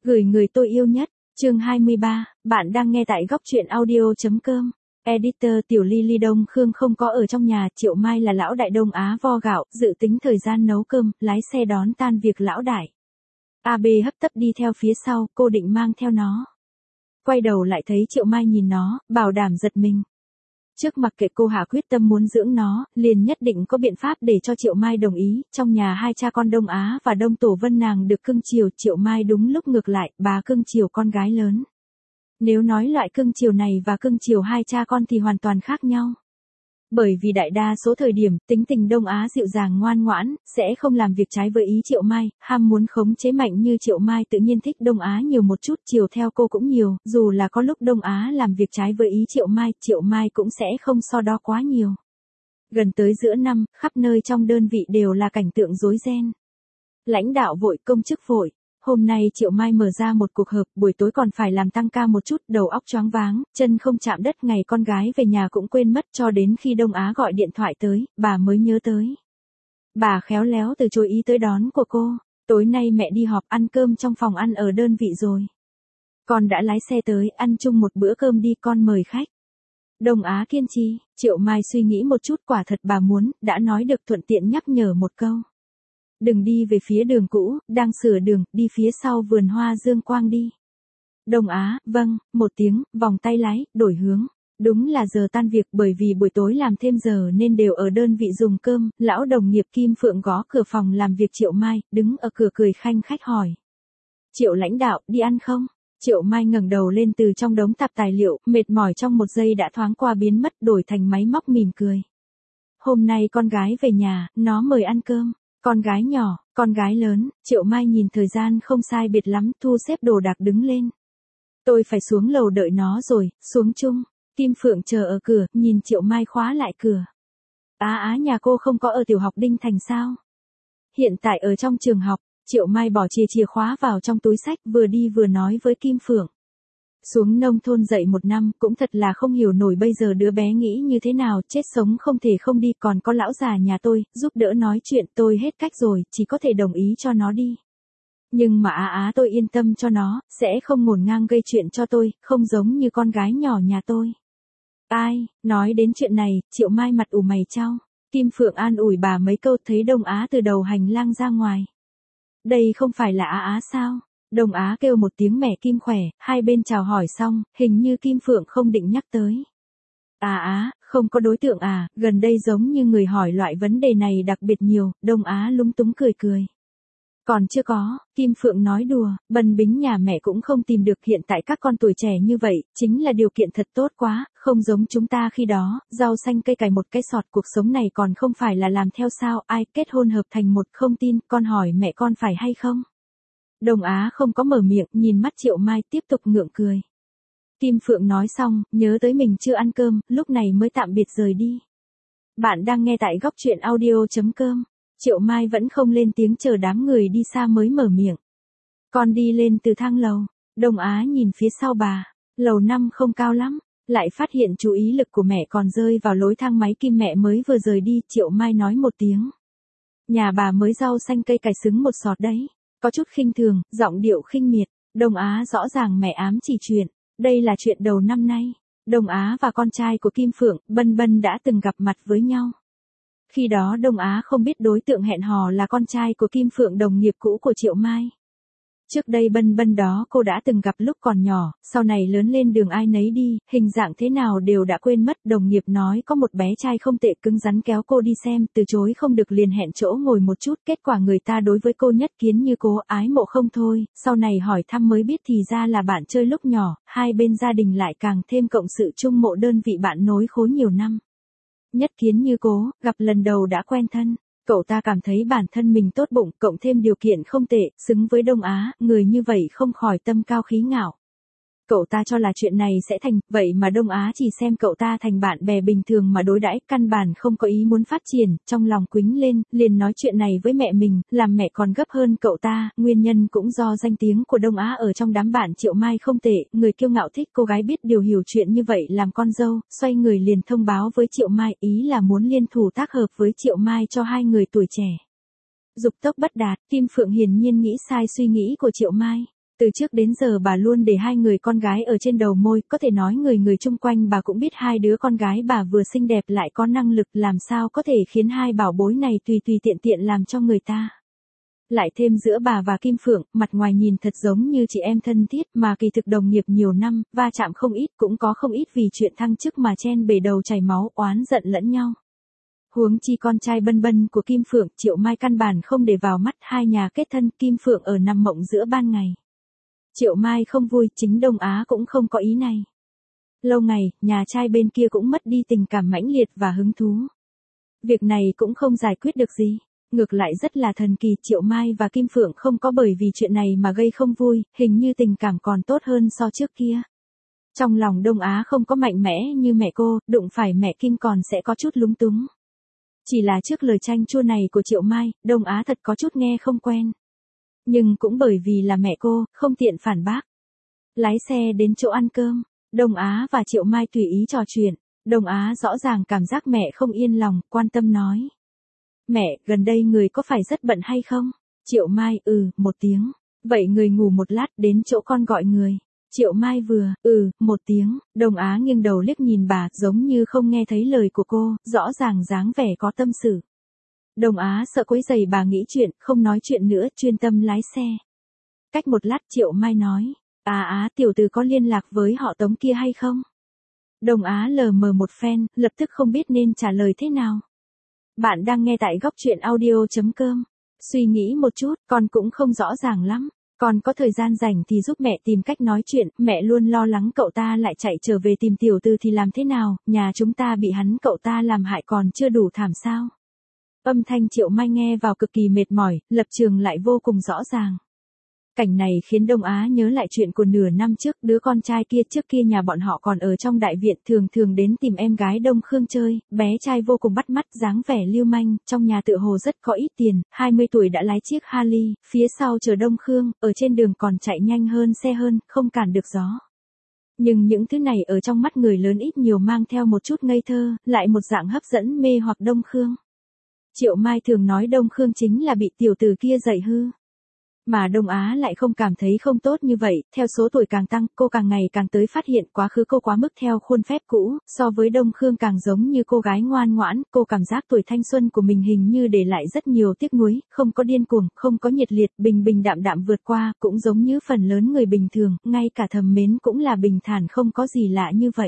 Gửi người tôi yêu nhất, chương 23, bạn đang nghe tại góc truyện audio.com. Editor Tiểu Ly Ly Đông Khương không có ở trong nhà, Triệu Mai là lão đại Đông Á vo gạo, dự tính thời gian nấu cơm, lái xe đón tan việc lão đại. AB hấp tấp đi theo phía sau, cô định mang theo nó. Quay đầu lại thấy Triệu Mai nhìn nó, bảo đảm giật mình. Trước mặc kệ cô hạ quyết tâm muốn dưỡng nó, liền nhất định có biện pháp để cho Triệu Mai đồng ý. Trong nhà hai cha con Đông Á và Đông Tổ Vân nàng được cưng chiều, Triệu Mai đúng lúc ngược lại, bà cưng chiều con gái lớn. Nếu nói loại cưng chiều này và cưng chiều hai cha con thì hoàn toàn khác nhau. Bởi vì đại đa số thời điểm, tính tình Đông Á dịu dàng ngoan ngoãn, sẽ không làm việc trái với ý Triệu Mai, ham muốn khống chế mạnh như Triệu Mai tự nhiên thích Đông Á nhiều một chút, chiều theo cô cũng nhiều, dù là có lúc Đông Á làm việc trái với ý Triệu Mai cũng sẽ không so đo quá nhiều. Gần tới giữa năm, khắp nơi trong đơn vị đều là cảnh tượng rối ren. Lãnh đạo vội, công chức vội. Hôm nay Triệu Mai mở ra một cuộc họp, buổi tối còn phải làm tăng ca một chút, đầu óc choáng váng, chân không chạm đất, ngày con gái về nhà cũng quên mất, cho đến khi Đông Á gọi điện thoại tới, bà mới nhớ tới. Bà khéo léo từ chối ý tới đón của cô, tối nay mẹ đi họp, ăn cơm trong phòng ăn ở đơn vị rồi. Con đã lái xe tới, ăn chung một bữa cơm đi, con mời khách. Đông Á kiên trì, Triệu Mai suy nghĩ một chút, quả thật bà muốn, đã nói được thuận tiện nhắc nhở một câu. Đừng đi về phía đường cũ, đang sửa đường, đi phía sau vườn hoa dương quang đi. Đông Á, vâng, một tiếng, vòng tay lái, đổi hướng. Đúng là giờ tan việc, bởi vì buổi tối làm thêm giờ nên đều ở đơn vị dùng cơm, lão đồng nghiệp Kim Phượng gõ cửa phòng làm việc Triệu Mai, đứng ở cửa cười khanh khách hỏi. Triệu lãnh đạo, đi ăn không? Triệu Mai ngẩng đầu lên từ trong đống tạp tài liệu, mệt mỏi trong một giây đã thoáng qua biến mất, đổi thành máy móc mỉm cười. Hôm nay con gái về nhà, nó mời ăn cơm. Con gái nhỏ, con gái lớn, Triệu Mai nhìn thời gian không sai biệt lắm, thu xếp đồ đạc đứng lên. Tôi phải xuống lầu đợi nó rồi, xuống chung. Kim Phượng chờ ở cửa, nhìn Triệu Mai khóa lại cửa. Nhà cô không có ở tiểu học Đinh Thành sao? Hiện tại ở trong trường học, Triệu Mai bỏ chìa khóa vào trong túi xách, vừa đi vừa nói với Kim Phượng. Xuống nông thôn dạy một năm, cũng thật là không hiểu nổi bây giờ đứa bé nghĩ như thế nào, chết sống không thể không đi, còn có lão già nhà tôi, giúp đỡ nói chuyện, tôi hết cách rồi, chỉ có thể đồng ý cho nó đi. Nhưng mà tôi yên tâm cho nó, sẽ không ngổn ngang gây chuyện cho tôi, không giống như con gái nhỏ nhà tôi. Nói đến chuyện này, Triệu Mai mặt ủ mày chau. Kim Phượng an ủi bà mấy câu, thấy Đông Á từ đầu hành lang ra ngoài. Đây không phải là sao? Đông Á kêu một tiếng mẹ Kim khỏe, hai bên chào hỏi xong, hình như Kim Phượng không định nhắc tới. Không có đối tượng gần đây giống như người hỏi loại vấn đề này đặc biệt nhiều, Đông Á lúng túng cười. Còn chưa có, Kim Phượng nói đùa, bần bính nhà mẹ cũng không tìm được, hiện tại các con tuổi trẻ như vậy, chính là điều kiện thật tốt quá, không giống chúng ta khi đó, rau xanh cây cải một cái sọt, cuộc sống này còn không phải là làm theo sao, ai kết hôn hợp thành một, không tin, con hỏi mẹ con phải hay không? Đông Á không có mở miệng, nhìn mắt Triệu Mai tiếp tục ngượng cười. Kim Phượng nói xong, nhớ tới mình chưa ăn cơm, lúc này mới tạm biệt rời đi. Bạn đang nghe tại góc truyện audio.com. Triệu Mai vẫn không lên tiếng, chờ đám người đi xa mới mở miệng. Con đi lên từ thang lầu. Đông Á nhìn phía sau bà. Lầu 5 không cao lắm. Lại phát hiện chú ý lực của mẹ còn rơi vào lối thang máy Kim mẹ mới vừa rời đi. Triệu Mai nói một tiếng. Nhà bà mới rau xanh cây cải xứng một sọt đấy. Có chút khinh thường, giọng điệu khinh miệt. Đông Á rõ ràng mẹ ám chỉ chuyện. Đây là chuyện đầu năm nay. Đông Á và con trai của Kim Phượng, Bân Bân đã từng gặp mặt với nhau. Khi đó Đông Á không biết đối tượng hẹn hò là con trai của Kim Phượng, đồng nghiệp cũ của Triệu Mai. Trước đây Bân Bân đó cô đã từng gặp lúc còn nhỏ, sau này lớn lên đường ai nấy đi, hình dạng thế nào đều đã quên mất. Đồng nghiệp nói có một bé trai không tệ, cứng rắn kéo cô đi xem, từ chối không được liền hẹn chỗ ngồi một chút, kết quả người ta đối với cô nhất kiến như cố, ái mộ không thôi, sau này hỏi thăm mới biết thì ra là bạn chơi lúc nhỏ, hai bên gia đình lại càng thêm cộng sự chung mộ đơn vị bạn nối khối nhiều năm. Nhất kiến như cố, gặp lần đầu đã quen thân. Cậu ta cảm thấy bản thân mình tốt bụng, cộng thêm điều kiện không tệ, xứng với Đông Á, người như vậy không khỏi tâm cao khí ngạo. Cậu ta cho là chuyện này sẽ thành, vậy mà Đông Á chỉ xem cậu ta thành bạn bè bình thường mà đối đãi, căn bản không có ý muốn phát triển, trong lòng quính lên, liền nói chuyện này với mẹ mình, làm mẹ còn gấp hơn cậu ta, nguyên nhân cũng do danh tiếng của Đông Á ở trong đám bạn Triệu Mai không tệ, người kiêu ngạo thích cô gái biết điều hiểu chuyện như vậy làm con dâu, xoay người liền thông báo với Triệu Mai, ý là muốn liên thủ tác hợp với Triệu Mai cho hai người tuổi trẻ. Dục tốc bất đạt, Kim Phượng hiển nhiên nghĩ sai suy nghĩ của Triệu Mai. Từ trước đến giờ bà luôn để hai người con gái ở trên đầu môi, có thể nói người người chung quanh bà cũng biết hai đứa con gái bà vừa xinh đẹp lại có năng lực, làm sao có thể khiến hai bảo bối này tùy tùy tiện tiện làm cho người ta. Lại thêm giữa bà và Kim Phượng, mặt ngoài nhìn thật giống như chị em thân thiết mà kỳ thực đồng nghiệp nhiều năm, va chạm không ít, cũng có không ít vì chuyện thăng chức mà chen bể đầu chảy máu oán giận lẫn nhau. Huống chi con trai Bân Bân của Kim Phượng, Triệu Mai căn bản không để vào mắt, hai nhà kết thân, Kim Phượng ở nằm mộng giữa ban ngày. Triệu Mai không vui, chính Đông Á cũng không có ý này. Lâu ngày, nhà trai bên kia cũng mất đi tình cảm mãnh liệt và hứng thú. Việc này cũng không giải quyết được gì. Ngược lại rất là thần kỳ, Triệu Mai và Kim Phượng không có bởi vì chuyện này mà gây không vui, hình như tình cảm còn tốt hơn so trước kia. Trong lòng Đông Á không có mạnh mẽ như mẹ cô, đụng phải mẹ Kim còn sẽ có chút lúng túng. Chỉ là trước lời chanh chua này của Triệu Mai, Đông Á thật có chút nghe không quen. Nhưng cũng bởi vì là mẹ cô, không tiện phản bác. Lái xe đến chỗ ăn cơm, Đông Á và Triệu Mai tùy ý trò chuyện. Đông Á rõ ràng cảm giác mẹ không yên lòng, quan tâm nói. Mẹ, gần đây người có phải rất bận hay không? Triệu Mai, một tiếng. Vậy người ngủ một lát, đến chỗ con gọi người. Triệu Mai vừa, một tiếng. Đông Á nghiêng đầu liếc nhìn bà, giống như không nghe thấy lời của cô, rõ ràng dáng vẻ có tâm sự. Đông Á sợ quấy rầy bà nghĩ chuyện, không nói chuyện nữa, chuyên tâm lái xe. Cách một lát Triệu Mai nói, tiểu tử có liên lạc với họ Tống kia hay không? Đông Á lờ mờ một phen, lập tức không biết nên trả lời thế nào. Bạn đang nghe tại góc truyện audio.com. Suy nghĩ một chút, con cũng không rõ ràng lắm. Con có thời gian rảnh thì giúp mẹ tìm cách nói chuyện, mẹ luôn lo lắng cậu ta lại chạy trở về tìm tiểu tư thì làm thế nào, nhà chúng ta bị hắn cậu ta làm hại còn chưa đủ thảm sao. Âm thanh Triệu Mai nghe vào cực kỳ mệt mỏi, lập trường lại vô cùng rõ ràng. Cảnh này khiến Đông Á nhớ lại chuyện của nửa năm trước, đứa con trai kia trước kia nhà bọn họ còn ở trong đại viện, thường thường đến tìm em gái Đông Khương chơi, bé trai vô cùng bắt mắt, dáng vẻ lưu manh, trong nhà tựa hồ rất có ít tiền, 20 tuổi đã lái chiếc Harley, phía sau chờ Đông Khương, ở trên đường còn chạy nhanh hơn xe hơn, không cản được gió. Nhưng những thứ này ở trong mắt người lớn ít nhiều mang theo một chút ngây thơ, lại một dạng hấp dẫn mê hoặc Đông Khương. Triệu Mai thường nói Đông Khương chính là bị tiểu tử kia dạy hư. Mà Đông Á lại không cảm thấy không tốt như vậy, theo số tuổi càng tăng, cô càng ngày càng tới phát hiện quá khứ cô quá mức theo khuôn phép cũ, so với Đông Khương càng giống như cô gái ngoan ngoãn, cô cảm giác tuổi thanh xuân của mình hình như để lại rất nhiều tiếc nuối, không có điên cuồng, không có nhiệt liệt, bình bình đạm đạm vượt qua, cũng giống như phần lớn người bình thường, ngay cả thầm mến cũng là bình thản không có gì lạ như vậy.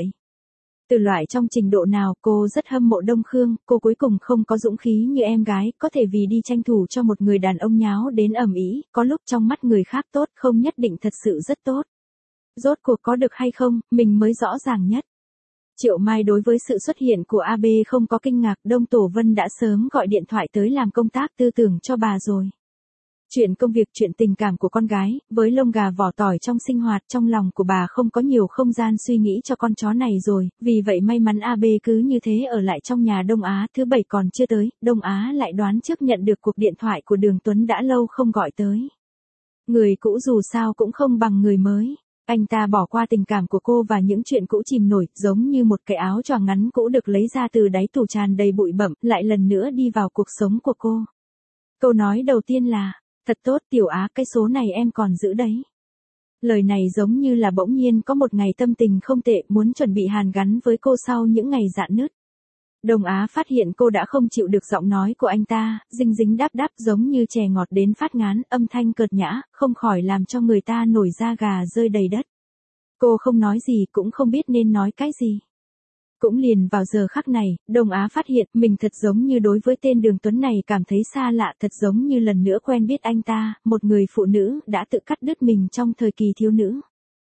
Từ loại trong trình độ nào, cô rất hâm mộ Đông Khương, cô cuối cùng không có dũng khí như em gái, có thể vì đi tranh thủ cho một người đàn ông nháo đến ầm ĩ, có lúc trong mắt người khác tốt, không nhất định thật sự rất tốt. Rốt cuộc có được hay không, mình mới rõ ràng nhất. Triệu Mai đối với sự xuất hiện của AB không có kinh ngạc, Đông Tổ Vân đã sớm gọi điện thoại tới làm công tác tư tưởng cho bà rồi. Chuyện công việc, chuyện tình cảm của con gái, với lông gà vỏ tỏi trong sinh hoạt, trong lòng của bà không có nhiều không gian suy nghĩ cho con chó này rồi, vì vậy may mắn AB cứ như thế ở lại trong nhà Đông Á. Thứ bảy còn chưa tới, Đông Á lại đoán trước nhận được cuộc điện thoại của Đường Tuấn đã lâu không gọi tới. Người cũ dù sao cũng không bằng người mới. Anh ta bỏ qua tình cảm của cô và những chuyện cũ chìm nổi, giống như một cái áo choàng ngắn cũ được lấy ra từ đáy tủ tràn đầy bụi bặm, lại lần nữa đi vào cuộc sống của cô. Câu nói đầu tiên là, thật tốt Tiểu Á, cái số này em còn giữ đấy. Lời này giống như là bỗng nhiên có một ngày tâm tình không tệ, muốn chuẩn bị hàn gắn với cô sau những ngày rạn nứt. Đông Á phát hiện cô đã không chịu được giọng nói của anh ta, dinh dính đáp đáp giống như chè ngọt đến phát ngán, âm thanh cợt nhã, không khỏi làm cho người ta nổi da gà rơi đầy đất. Cô không nói gì, cũng không biết nên nói cái gì. Cũng liền vào giờ khắc này, Đông Á phát hiện mình thật giống như đối với tên Đường Tuấn này cảm thấy xa lạ, thật giống như lần nữa quen biết anh ta, một người phụ nữ đã tự cắt đứt mình trong thời kỳ thiếu nữ.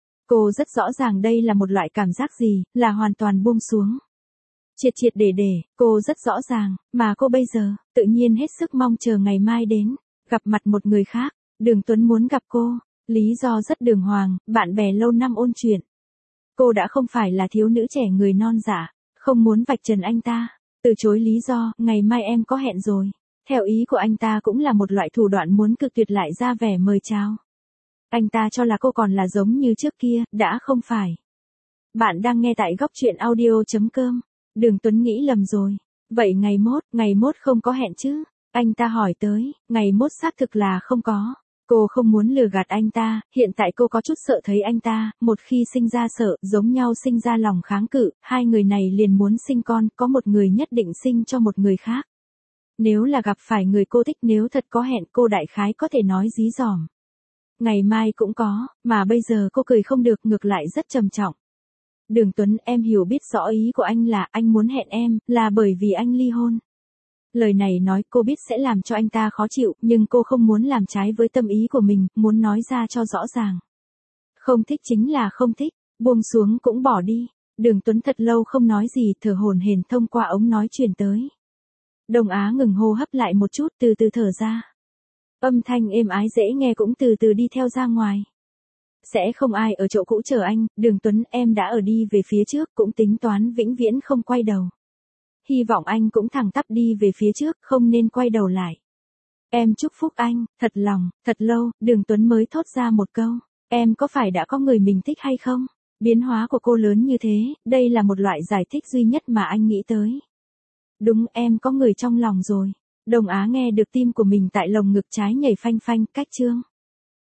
Cô rất rõ ràng đây là một loại cảm giác gì, là hoàn toàn buông xuống. Triệt triệt để, cô rất rõ ràng, mà cô bây giờ, tự nhiên hết sức mong chờ ngày mai đến, gặp mặt một người khác. Đường Tuấn muốn gặp cô, lý do rất đường hoàng, bạn bè lâu năm ôn chuyện. Cô đã không phải là thiếu nữ trẻ người non dạ, không muốn vạch trần anh ta, từ chối lý do, ngày mai em có hẹn rồi. Theo ý của anh ta cũng là một loại thủ đoạn muốn cự tuyệt lại ra vẻ mời chào. Anh ta cho là cô còn là giống như trước kia, đã không phải. Bạn đang nghe tại góc truyện audio.com. Đường Tuấn nghĩ lầm rồi. Vậy ngày mốt không có hẹn chứ? Anh ta hỏi tới, ngày mốt xác thực là không có. Cô không muốn lừa gạt anh ta, hiện tại cô có chút sợ thấy anh ta, một khi sinh ra sợ, giống nhau sinh ra lòng kháng cự, hai người này liền muốn sinh con, có một người nhất định sinh cho một người khác. Nếu là gặp phải người cô thích, nếu thật có hẹn, cô đại khái có thể nói dí dỏm. Ngày mai cũng có, mà bây giờ cô cười không được, ngược lại rất trầm trọng. Đường Tuấn, em hiểu biết rõ ý của anh là anh muốn hẹn em, là bởi vì anh ly hôn. Lời này nói cô biết sẽ làm cho anh ta khó chịu, nhưng cô không muốn làm trái với tâm ý của mình, muốn nói ra cho rõ ràng. Không thích chính là không thích, buông xuống cũng bỏ đi. Đường Tuấn thật lâu không nói gì, thở hổn hển thông qua ống nói truyền tới. Đồng Á ngừng hô hấp lại một chút, từ từ thở ra. Âm thanh êm ái dễ nghe cũng từ từ đi theo ra ngoài. Sẽ không ai ở chỗ cũ chờ anh, Đường Tuấn, em đã ở đi về phía trước, cũng tính toán vĩnh viễn không quay đầu. Hy vọng anh cũng thẳng tắp đi về phía trước, không nên quay đầu lại. Em chúc phúc anh, thật lòng, thật lâu, Đường Tuấn mới thốt ra một câu. Em có phải đã có người mình thích hay không? Biến hóa của cô lớn như thế, đây là một loại giải thích duy nhất mà anh nghĩ tới. Đúng, em có người trong lòng rồi. Đồng Á nghe được tim của mình tại lồng ngực trái nhảy phanh phanh, cách chương.